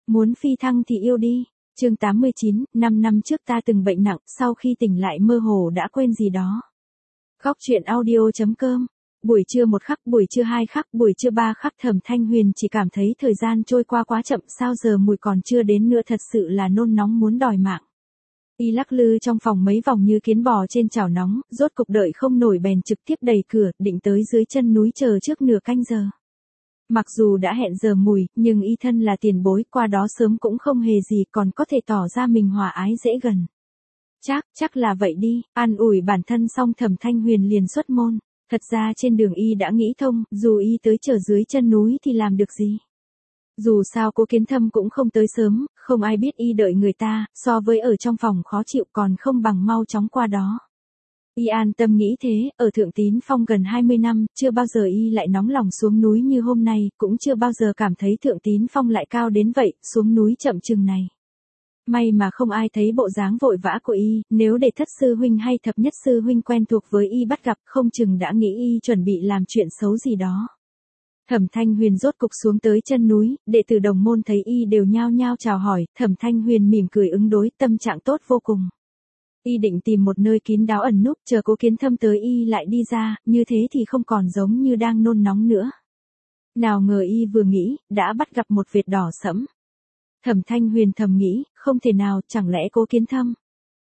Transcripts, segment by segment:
Muốn phi thăng thì yêu đi. Chương 89, 5 năm trước ta từng bệnh nặng, sau khi tỉnh lại mơ hồ đã quên gì đó. Góc truyện audio.com. Buổi trưa 1 khắc, buổi trưa 2 khắc, buổi trưa 3 khắc, Thẩm Thanh Huyền chỉ cảm thấy thời gian trôi qua quá chậm, sao giờ mùi còn chưa đến nữa, thật sự là nôn nóng muốn đòi mạng. Y lắc lư trong phòng mấy vòng như kiến bò trên chảo nóng, rốt cục đợi không nổi bèn trực tiếp đẩy cửa, định tới dưới chân núi chờ trước nửa canh giờ. Mặc dù đã hẹn giờ mùi, nhưng y thân là tiền bối, qua đó sớm cũng không hề gì, còn có thể tỏ ra mình hòa ái dễ gần. Chắc là vậy đi, an ủi bản thân xong Thẩm Thanh Huyền liền xuất môn. Thật ra trên đường y đã nghĩ thông, dù y tới chờ dưới chân núi thì làm được gì. Dù sao Cố Kiến Thâm cũng không tới sớm, không ai biết y đợi người ta, so với ở trong phòng khó chịu còn không bằng mau chóng qua đó. Y an tâm nghĩ thế, ở Thượng Tín Phong gần 20 năm, chưa bao giờ y lại nóng lòng xuống núi như hôm nay, cũng chưa bao giờ cảm thấy Thượng Tín Phong lại cao đến vậy, xuống núi chậm chừng này. May mà không ai thấy bộ dáng vội vã của y, nếu để Thất sư huynh hay Thập nhất sư huynh quen thuộc với y bắt gặp, không chừng đã nghĩ y chuẩn bị làm chuyện xấu gì đó. Thẩm Thanh Huyền rốt cục xuống tới chân núi, đệ tử đồng môn thấy y đều nhao nhao chào hỏi, Thẩm Thanh Huyền mỉm cười ứng đối, tâm trạng tốt vô cùng. Y định tìm một nơi kín đáo ẩn núp, chờ Cố Kiến Thâm tới y lại đi ra, như thế thì không còn giống như đang nôn nóng nữa. Nào ngờ y vừa nghĩ, đã bắt gặp một vệt đỏ sẫm. Thẩm Thanh Huyền thầm nghĩ, không thể nào, chẳng lẽ Cố Kiến Thâm?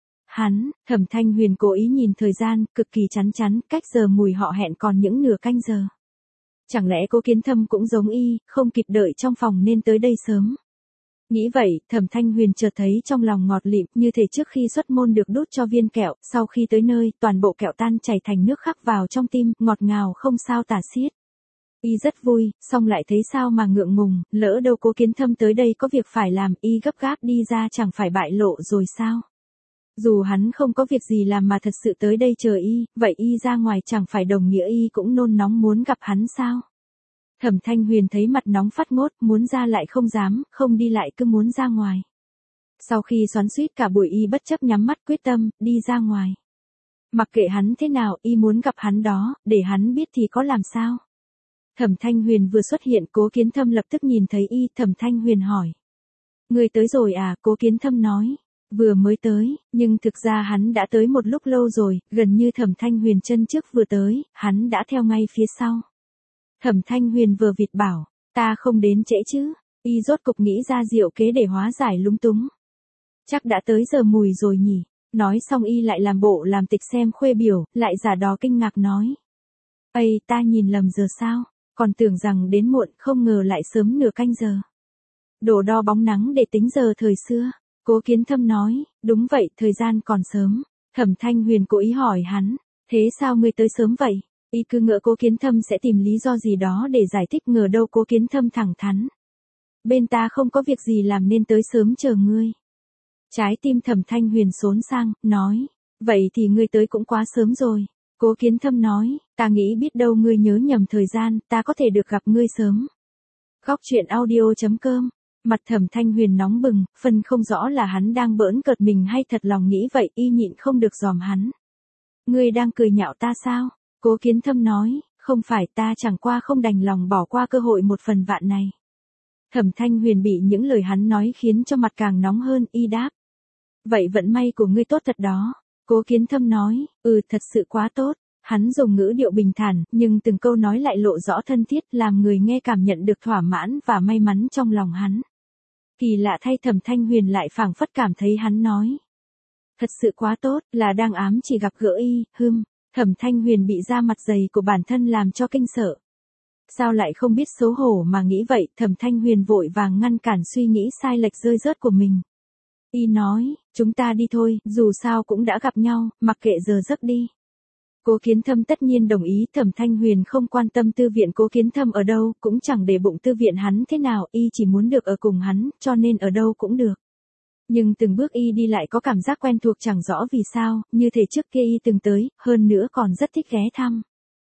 Thẩm Thanh Huyền cố ý nhìn thời gian, cực kỳ chắn, cách giờ mùi họ hẹn còn những nửa canh giờ. Chẳng lẽ Cố Kiến Thâm cũng giống y, không kịp đợi trong phòng nên tới đây sớm. Nghĩ vậy, Thẩm Thanh Huyền chợt thấy trong lòng ngọt lịm, như thể trước khi xuất môn được đút cho viên kẹo, sau khi tới nơi, toàn bộ kẹo tan chảy thành nước khắc vào trong tim, ngọt ngào không sao tả xiết. Y rất vui, xong lại thấy sao mà ngượng ngùng, lỡ đâu Cố Kiến Thâm tới đây có việc phải làm, y gấp gáp đi ra chẳng phải bại lộ rồi sao? Dù hắn không có việc gì làm mà thật sự tới đây chờ y, vậy y ra ngoài chẳng phải đồng nghĩa y cũng nôn nóng muốn gặp hắn sao? Thẩm Thanh Huyền thấy mặt nóng phát ngốt, muốn ra lại không dám, không đi lại cứ muốn ra ngoài. Sau khi xoắn xuýt cả buổi y bất chấp nhắm mắt quyết tâm, đi ra ngoài. Mặc kệ hắn thế nào, y muốn gặp hắn đó, để hắn biết thì có làm sao. Thẩm Thanh Huyền vừa xuất hiện, Cố Kiến Thâm lập tức nhìn thấy y, Thẩm Thanh Huyền hỏi. Người tới rồi à? Cố Kiến Thâm nói. Vừa mới tới, nhưng thực ra hắn đã tới một lúc lâu rồi, gần như Thẩm Thanh Huyền chân trước vừa tới, hắn đã theo ngay phía sau. Thẩm Thanh Huyền vừa vịt bảo, ta không đến trễ chứ, y rốt cục nghĩ ra diệu kế để hóa giải lúng túng. Chắc đã tới giờ mùi rồi nhỉ, nói xong y lại làm bộ làm tịch xem khuê biểu, lại giả đò kinh ngạc nói. Ây, ta nhìn lầm giờ sao, còn tưởng rằng đến muộn, không ngờ lại sớm nửa canh giờ. Đổ đo bóng nắng để tính giờ thời xưa, Cố Kiến Thâm nói, đúng vậy, thời gian còn sớm. Thẩm Thanh Huyền cố ý hỏi hắn, thế sao ngươi tới sớm vậy? Y cứ ngỡ Cố Kiến Thâm sẽ tìm lý do gì đó để giải thích, ngờ đâu Cố Kiến Thâm thẳng thắn. Bên ta không có việc gì làm nên tới sớm chờ ngươi. Trái tim Thẩm Thanh Huyền xốn sang, nói, vậy thì ngươi tới cũng quá sớm rồi. Cố Kiến Thâm nói, ta nghĩ biết đâu ngươi nhớ nhầm thời gian, ta có thể được gặp ngươi sớm. Góc truyện audio.com. Mặt Thẩm Thanh Huyền nóng bừng, phân không rõ là hắn đang bỡn cợt mình hay thật lòng nghĩ vậy, y nhịn không được dòm hắn. Ngươi đang cười nhạo ta sao? Cố Kiến Thâm nói, không phải, ta chẳng qua không đành lòng bỏ qua cơ hội một phần vạn này. Thẩm Thanh Huyền bị những lời hắn nói khiến cho mặt càng nóng hơn, y đáp. Vậy vận may của ngươi tốt thật đó. Cố Kiến Thâm nói, thật sự quá tốt. Hắn dùng ngữ điệu bình thản, nhưng từng câu nói lại lộ rõ thân thiết, làm người nghe cảm nhận được thỏa mãn và may mắn trong lòng hắn. Kỳ lạ thay, Thẩm Thanh Huyền lại phảng phất cảm thấy hắn nói. Thật sự quá tốt, là đang ám chỉ gặp gỡ y, Thẩm Thanh Huyền bị da mặt dày của bản thân làm cho kinh sợ. Sao lại không biết xấu hổ mà nghĩ vậy, Thẩm Thanh Huyền vội vàng ngăn cản suy nghĩ sai lệch rơi rớt của mình. Y nói, chúng ta đi thôi, dù sao cũng đã gặp nhau, mặc kệ giờ giấc đi. Cố Kiến Thâm tất nhiên đồng ý, Thẩm Thanh Huyền không quan tâm tư viện Cố Kiến Thâm ở đâu, cũng chẳng để bụng tư viện hắn thế nào, y chỉ muốn được ở cùng hắn, cho nên ở đâu cũng được. Nhưng từng bước y đi lại có cảm giác quen thuộc chẳng rõ vì sao, như thể trước kia y từng tới, hơn nữa còn rất thích ghé thăm.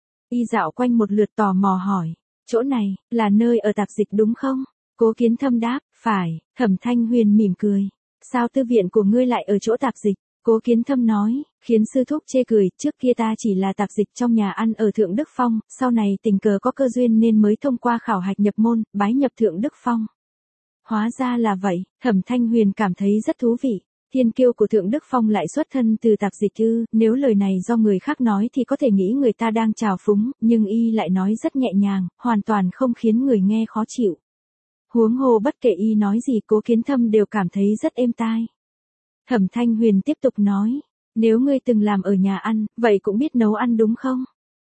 Y dạo quanh một lượt tò mò hỏi, chỗ này, là nơi ở tạp dịch đúng không? Cố Kiến Thâm đáp, phải. Thẩm Thanh Huyền mỉm cười. Sao tư viện của ngươi lại ở chỗ tạp dịch? Cố Kiến Thâm nói, khiến sư thúc chê cười, trước kia ta chỉ là tạp dịch trong nhà ăn ở Thượng Đức Phong, sau này tình cờ có cơ duyên nên mới thông qua khảo hạch nhập môn, bái nhập Thượng Đức Phong. Hóa ra là vậy, Thẩm Thanh Huyền cảm thấy rất thú vị. Thiên kiêu của Thượng Đức Phong lại xuất thân từ tạp dịch ư, nếu lời này do người khác nói thì có thể nghĩ người ta đang trào phúng, nhưng y lại nói rất nhẹ nhàng, hoàn toàn không khiến người nghe khó chịu. Huống hồ bất kể y nói gì Cố Kiến Thâm đều cảm thấy rất êm tai. Thẩm Thanh Huyền tiếp tục nói, nếu ngươi từng làm ở nhà ăn, vậy cũng biết nấu ăn đúng không?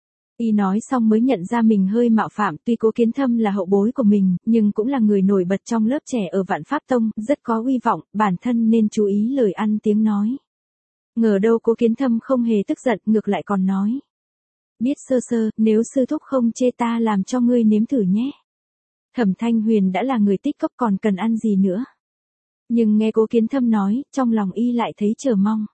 Y nói xong mới nhận ra mình hơi mạo phạm, tuy Cố Kiến Thâm là hậu bối của mình, nhưng cũng là người nổi bật trong lớp trẻ ở Vạn Pháp Tông, rất có uy vọng, bản thân nên chú ý lời ăn tiếng nói. Ngờ đâu Cố Kiến Thâm không hề tức giận, ngược lại còn nói. Biết sơ sơ, nếu sư thúc không chê ta làm cho ngươi nếm thử nhé. Thẩm Thanh Huyền đã là người tích cốc còn cần ăn gì nữa. Nhưng nghe Cố Kiến Thâm nói, trong lòng y lại thấy chờ mong.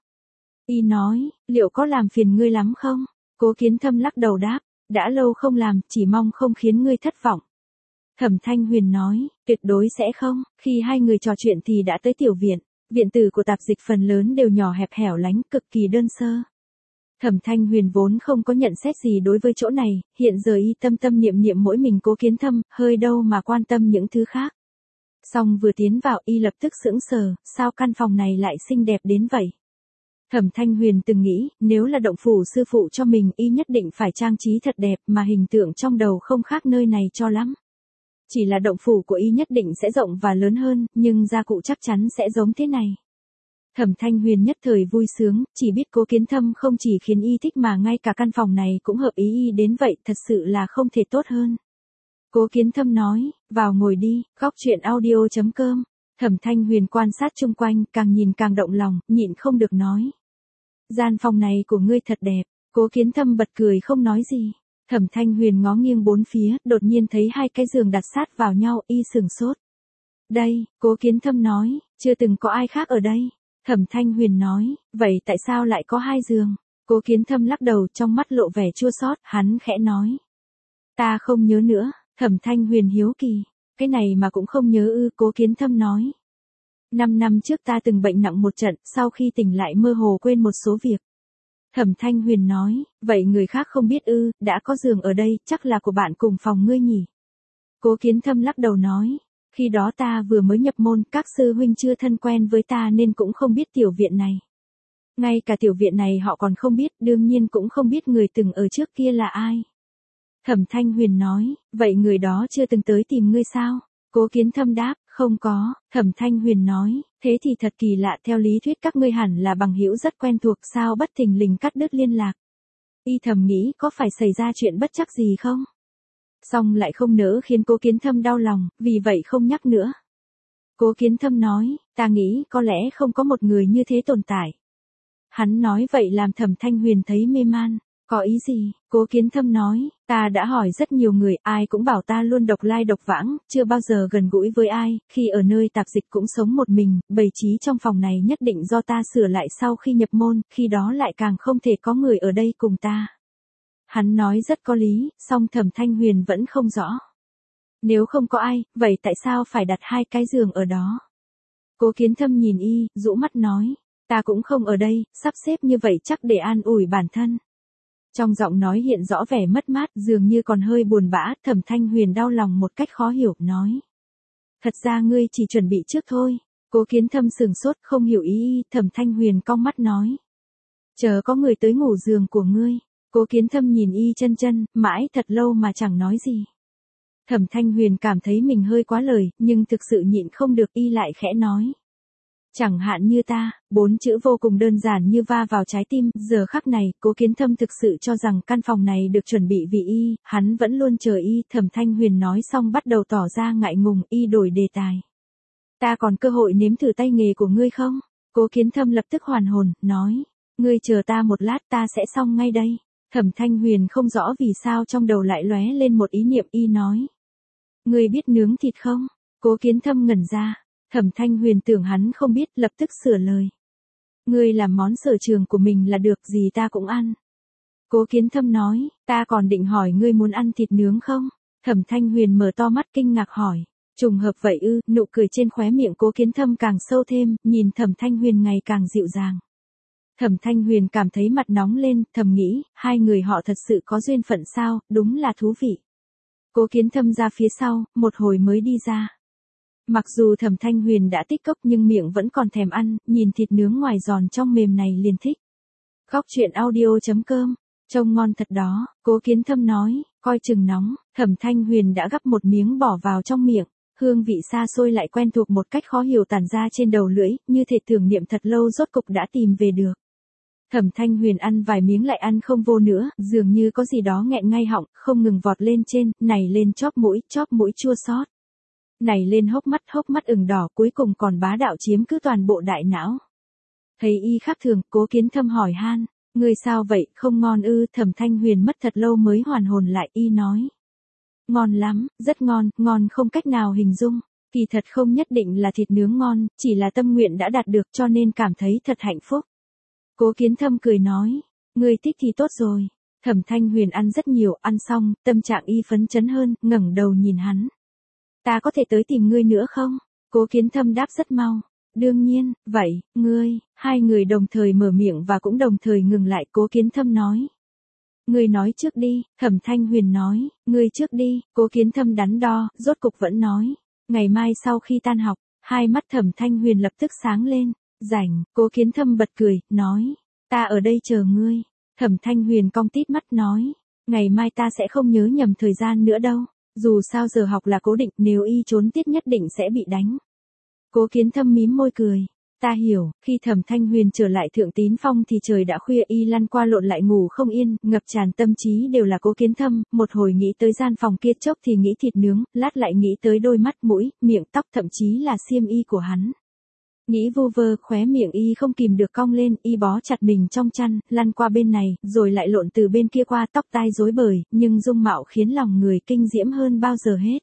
Y nói, liệu có làm phiền ngươi lắm không? Cố Kiến Thâm lắc đầu đáp, đã lâu không làm, chỉ mong không khiến ngươi thất vọng. Thẩm Thanh Huyền nói, tuyệt đối sẽ không, khi hai người trò chuyện thì đã tới tiểu viện. Viện tử của tạp dịch phần lớn đều nhỏ hẹp hẻo lánh, cực kỳ đơn sơ. Thẩm Thanh Huyền vốn không có nhận xét gì đối với chỗ này, hiện giờ y tâm tâm niệm niệm mỗi mình Cố Kiến Thâm, hơi đâu mà quan tâm những thứ khác. Xong vừa tiến vào y lập tức sững sờ, sao căn phòng này lại xinh đẹp đến vậy? Thẩm Thanh Huyền từng nghĩ, nếu là động phủ sư phụ cho mình y nhất định phải trang trí thật đẹp mà hình tượng trong đầu không khác nơi này cho lắm. Chỉ là động phủ của y nhất định sẽ rộng và lớn hơn, nhưng gia cụ chắc chắn sẽ giống thế này. Thẩm Thanh Huyền nhất thời vui sướng, chỉ biết Cố Kiến Thâm không chỉ khiến y thích mà ngay cả căn phòng này cũng hợp ý y đến vậy, thật sự là không thể tốt hơn. Cố Kiến Thâm nói, vào ngồi đi, góc chuyện audio.com. Thẩm Thanh Huyền quan sát chung quanh, càng nhìn càng động lòng, nhịn không được nói. Gian phòng này của ngươi thật đẹp. Cố Kiến Thâm bật cười không nói gì. Thẩm Thanh Huyền ngó nghiêng bốn phía, đột nhiên thấy hai cái giường đặt sát vào nhau, y sừng sốt. Đây, Cố Kiến Thâm nói, chưa từng có ai khác ở đây. Thẩm Thanh Huyền nói, vậy tại sao lại có hai giường? Cố Kiến Thâm lắc đầu, trong mắt lộ vẻ chua xót, hắn khẽ nói. Ta không nhớ nữa. Thẩm Thanh Huyền hiếu kỳ. Cái này mà cũng không nhớ ư? Cố Kiến Thâm nói. 5 năm trước ta từng bệnh nặng một trận, sau khi tỉnh lại mơ hồ quên một số việc. Thẩm Thanh Huyền nói, vậy người khác không biết ư? Đã có giường ở đây, chắc là của bạn cùng phòng ngươi nhỉ? Cố Kiến Thâm lắc đầu nói, khi đó ta vừa mới nhập môn, các sư huynh chưa thân quen với ta nên cũng không biết tiểu viện này. Ngay cả tiểu viện này họ còn không biết, đương nhiên cũng không biết người từng ở trước kia là ai. Thẩm Thanh Huyền nói, vậy người đó chưa từng tới tìm ngươi sao? Cố Kiến Thâm đáp, không có. Thẩm Thanh Huyền nói, thế thì thật kỳ lạ, theo lý thuyết các ngươi hẳn là bằng hữu rất quen thuộc, sao bất thình lình cắt đứt liên lạc? Y thầm nghĩ có phải xảy ra chuyện bất trắc gì không? Xong lại không nỡ khiến Cố Kiến Thâm đau lòng, vì vậy không nhắc nữa. Cố Kiến Thâm nói, ta nghĩ có lẽ không có một người như thế tồn tại. Hắn nói vậy làm Thẩm Thanh Huyền thấy mê man. Có ý gì? Cố Kiến Thâm nói, ta đã hỏi rất nhiều người, ai cũng bảo ta luôn độc lai độc vãng, chưa bao giờ gần gũi với ai, khi ở nơi tạp dịch cũng sống một mình, bày trí trong phòng này nhất định do ta sửa lại sau khi nhập môn, khi đó lại càng không thể có người ở đây cùng ta. Hắn nói rất có lý, song Thẩm Thanh Huyền vẫn không rõ. Nếu không có ai, vậy tại sao phải đặt hai cái giường ở đó? Cố Kiến Thâm nhìn y, rũ mắt nói, ta cũng không ở đây, sắp xếp như vậy chắc để an ủi bản thân. Trong giọng nói hiện rõ vẻ mất mát, dường như còn hơi buồn bã, Thẩm Thanh Huyền đau lòng một cách khó hiểu, nói. Thật ra ngươi chỉ chuẩn bị trước thôi. Cố Kiến Thâm sừng sốt, không hiểu ý, Thẩm Thanh Huyền cong mắt nói. Chờ có người tới ngủ giường của ngươi. Cố Kiến Thâm nhìn y chân chân, mãi thật lâu mà chẳng nói gì. Thẩm Thanh Huyền cảm thấy mình hơi quá lời, nhưng thực sự nhịn không được, y lại khẽ nói. Chẳng hạn như ta, 4 chữ vô cùng đơn giản như va vào trái tim, giờ khắc này, Cố Kiến Thâm thực sự cho rằng căn phòng này được chuẩn bị vì y, hắn vẫn luôn chờ y, Thẩm Thanh Huyền nói xong bắt đầu tỏ ra ngại ngùng, y đổi đề tài. Ta còn cơ hội nếm thử tay nghề của ngươi không? Cố Kiến Thâm lập tức hoàn hồn, nói, ngươi chờ ta một lát ta sẽ xong ngay đây. Thẩm Thanh Huyền không rõ vì sao trong đầu lại lóe lên một ý niệm, y nói. Ngươi biết nướng thịt không? Cố Kiến Thâm ngẩn ra. Thẩm Thanh Huyền tưởng hắn không biết, lập tức sửa lời. Ngươi làm món sở trường của mình là được, gì ta cũng ăn. Cố Kiến Thâm nói, ta còn định hỏi ngươi muốn ăn thịt nướng không? Thẩm Thanh Huyền mở to mắt kinh ngạc hỏi. Trùng hợp vậy ư? Nụ cười trên khóe miệng Cố Kiến Thâm càng sâu thêm, nhìn Thẩm Thanh Huyền ngày càng dịu dàng. Thẩm Thanh Huyền cảm thấy mặt nóng lên, thầm nghĩ, hai người họ thật sự có duyên phận sao, đúng là thú vị. Cố Kiến Thâm ra phía sau, một hồi mới đi ra. Mặc dù Thẩm Thanh Huyền đã tích cốc nhưng miệng vẫn còn thèm ăn, nhìn thịt nướng ngoài giòn trong mềm này liền thích. Góc truyện audio.com, trông ngon thật đó, Cố Kiến Thâm nói, coi chừng nóng, Thẩm Thanh Huyền đã gắp một miếng bỏ vào trong miệng, hương vị xa xôi lại quen thuộc một cách khó hiểu tản ra trên đầu lưỡi, như thể tưởng niệm thật lâu rốt cục đã tìm về được. Thẩm Thanh Huyền ăn vài miếng lại ăn không vô nữa, dường như có gì đó nghẹn ngay họng, không ngừng vọt lên trên, nảy lên chóp mũi chua xót. Nảy lên hốc mắt ửng đỏ, cuối cùng còn bá đạo chiếm cứ toàn bộ đại não. Thấy y khác thường, Cố Kiến Thâm hỏi han, người sao vậy, không ngon ư? Thẩm Thanh Huyền mất thật lâu mới hoàn hồn lại, y nói. Ngon lắm, rất ngon, ngon không cách nào hình dung. Kỳ thật không nhất định là thịt nướng ngon, chỉ là tâm nguyện đã đạt được cho nên cảm thấy thật hạnh phúc. Cố Kiến Thâm cười nói, người thích thì tốt rồi. Thẩm Thanh Huyền ăn rất nhiều, ăn xong, tâm trạng y phấn chấn hơn, ngẩng đầu nhìn hắn. Ta có thể tới tìm ngươi nữa không? Cố Kiến Thâm đáp rất mau. Đương nhiên, vậy, ngươi, hai người đồng thời mở miệng và cũng đồng thời ngừng lại. Cố Kiến Thâm nói. Ngươi nói trước đi, Thẩm Thanh Huyền nói, ngươi trước đi, Cố Kiến Thâm đắn đo, rốt cục vẫn nói. Ngày mai sau khi tan học, hai mắt Thẩm Thanh Huyền lập tức sáng lên. Rảnh, Cố Kiến Thâm bật cười, nói, ta ở đây chờ ngươi. Thẩm Thanh Huyền cong tít mắt nói, ngày mai ta sẽ không nhớ nhầm thời gian nữa đâu, dù sao giờ học là cố định, nếu y trốn tiết nhất định sẽ bị đánh. Cố Kiến Thâm mím môi cười, ta hiểu, khi Thẩm Thanh Huyền trở lại Thượng Tín Phong thì trời đã khuya, y lăn qua lộn lại ngủ không yên, ngập tràn tâm trí đều là Cố Kiến Thâm, một hồi nghĩ tới gian phòng kia, chốc thì nghĩ thịt nướng, lát lại nghĩ tới đôi mắt, mũi, miệng, tóc, thậm chí là xiêm y của hắn. Nghĩ vu vơ, khóe miệng y không kìm được cong lên, y bó chặt mình trong chăn, lăn qua bên này, rồi lại lộn từ bên kia qua, tóc tai rối bời, nhưng dung mạo khiến lòng người kinh diễm hơn bao giờ hết.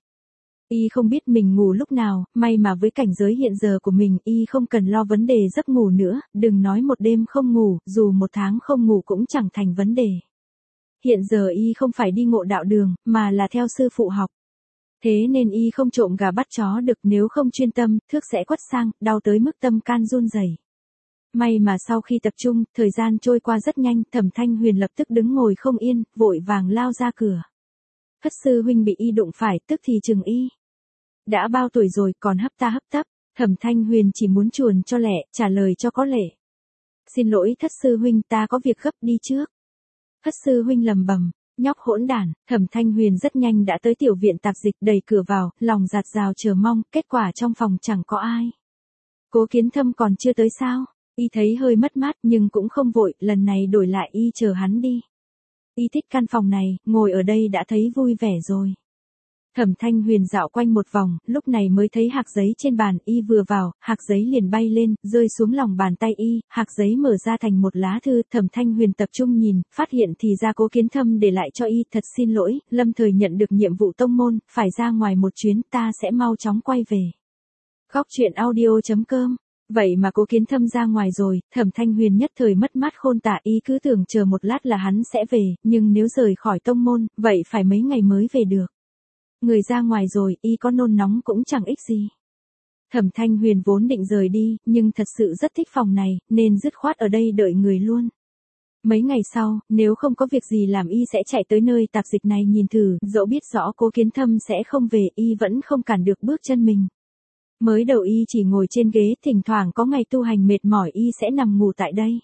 Y không biết mình ngủ lúc nào, may mà với cảnh giới hiện giờ của mình, y không cần lo vấn đề giấc ngủ nữa, đừng nói một đêm không ngủ, dù một tháng không ngủ cũng chẳng thành vấn đề. Hiện giờ y không phải đi ngộ đạo đường, mà là theo sư phụ học. Thế nên y không trộm gà bắt chó được, nếu không chuyên tâm, thước sẽ quất sang, đau tới mức tâm can run rẩy. May mà sau khi tập trung, thời gian trôi qua rất nhanh, Thẩm Thanh Huyền lập tức đứng ngồi không yên, vội vàng lao ra cửa. Thất sư huynh bị y đụng phải, tức thì chừng y. Đã bao tuổi rồi, còn hấp tấp, Thẩm Thanh Huyền chỉ muốn chuồn cho lẹ, trả lời cho có lệ. Xin lỗi thất sư huynh, ta có việc gấp, đi trước. Thất sư huynh lầm bầm. Nhóc hỗn đản, Thẩm Thanh Huyền rất nhanh đã tới tiểu viện tạp dịch, đẩy cửa vào, lòng dạt dào chờ mong, kết quả trong phòng chẳng có ai. Cố Kiến Thâm còn chưa tới sao? Y thấy hơi mất mát nhưng cũng không vội, lần này đổi lại y chờ hắn đi. Y thích căn phòng này, ngồi ở đây đã thấy vui vẻ rồi. Thẩm Thanh Huyền dạo quanh một vòng, lúc này mới thấy hạc giấy trên bàn, y vừa vào, hạc giấy liền bay lên, rơi xuống lòng bàn tay y, hạc giấy mở ra thành một lá thư, Thẩm Thanh Huyền tập trung nhìn, phát hiện thì ra Cố Kiến Thâm để lại cho y, thật xin lỗi, lâm thời nhận được nhiệm vụ tông môn, phải ra ngoài một chuyến, ta sẽ mau chóng quay về. Góc truyện audio.com. Vậy mà Cố Kiến Thâm ra ngoài rồi, Thẩm Thanh Huyền nhất thời mất mát khôn tả, y cứ tưởng chờ một lát là hắn sẽ về, nhưng nếu rời khỏi tông môn, vậy phải mấy ngày mới về được. Người ra ngoài rồi, y có nôn nóng cũng chẳng ích gì. Thẩm Thanh Huyền vốn định rời đi, nhưng thật sự rất thích phòng này, nên dứt khoát ở đây đợi người luôn. Mấy ngày sau, nếu không có việc gì làm y sẽ chạy tới nơi tạp dịch này nhìn thử, dẫu biết rõ Cố Kiến Thâm sẽ không về, y vẫn không cản được bước chân mình. Mới đầu y chỉ ngồi trên ghế, thỉnh thoảng có ngày tu hành mệt mỏi y sẽ nằm ngủ tại đây.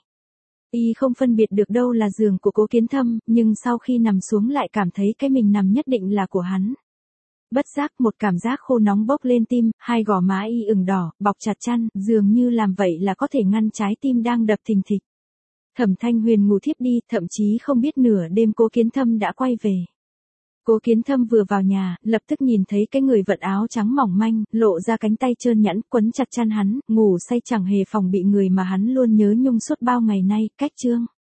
Y không phân biệt được đâu là giường của Cố Kiến Thâm, nhưng sau khi nằm xuống lại cảm thấy cái mình nằm nhất định là của hắn. Bất giác một cảm giác khô nóng bốc lên tim, hai gò má y ửng đỏ, bọc chặt chăn, dường như làm vậy là có thể ngăn trái tim đang đập thình thịch. Thẩm Thanh Huyền ngủ thiếp đi, thậm chí không biết nửa đêm Cố Kiến Thâm đã quay về. Cố Kiến Thâm vừa vào nhà, lập tức nhìn thấy cái người vận áo trắng mỏng manh, lộ ra cánh tay trơn nhẵn, quấn chặt chăn hắn, ngủ say chẳng hề phòng bị người mà hắn luôn nhớ nhung suốt bao ngày nay, cách chương.